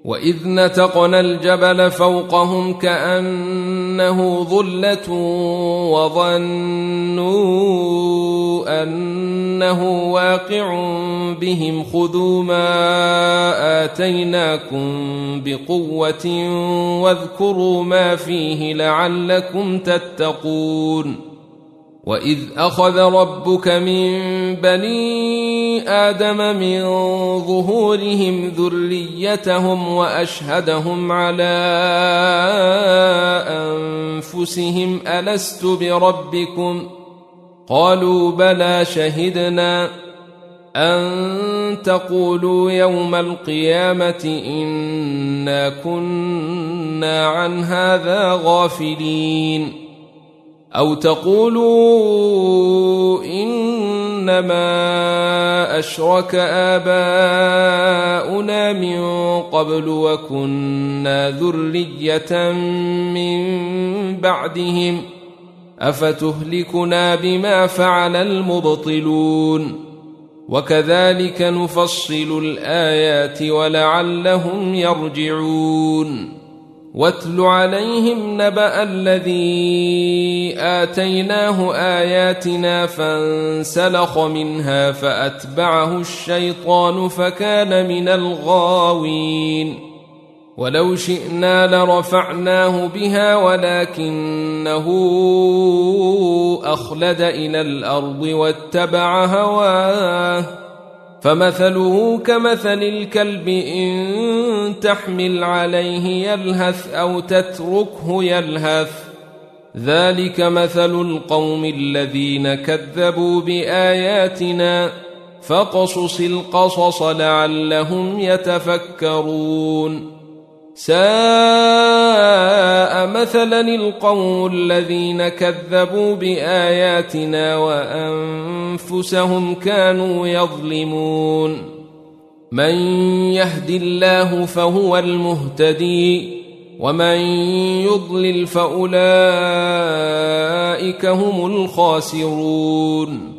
وإذ نتقنا الجبل فوقهم كأنه ظلة وظنوا أنه واقع بهم خذوا ما آتيناكم بقوة واذكروا ما فيه لعلكم تتقون وإذ أخذ ربك من بني آدم من ظهورهم ذريتهم وأشهدهم على أنفسهم ألست بربكم قالوا بلى شهدنا أن تقولوا يوم القيامة إنا كنا عن هذا غافلين أو تقولوا إنما أشرك آباؤنا من قبل وكنا ذرية من بعدهم أفتهلكنا بما فعل المبطلون وكذلك نفصل الآيات ولعلهم يرجعون واتل عليهم نبأ الذي آتيناه آياتنا فانسلخ منها فأتبعه الشيطان فكان من الغاوين ولو شئنا لرفعناه بها ولكنه أخلد إلى الأرض واتبع هواه فمثله كمثل الكلب إن تحمل عليه يلهث أو تتركه يلهث ذلك مثل القوم الذين كذبوا بآياتنا فاقصص القصص لعلهم يتفكرون ساء مثلا القوم الذين كذبوا بآياتنا وأنفسهم كانوا يظلمون من يهد الله فهو المهتدي ومن يضلل فأولئك هم الخاسرون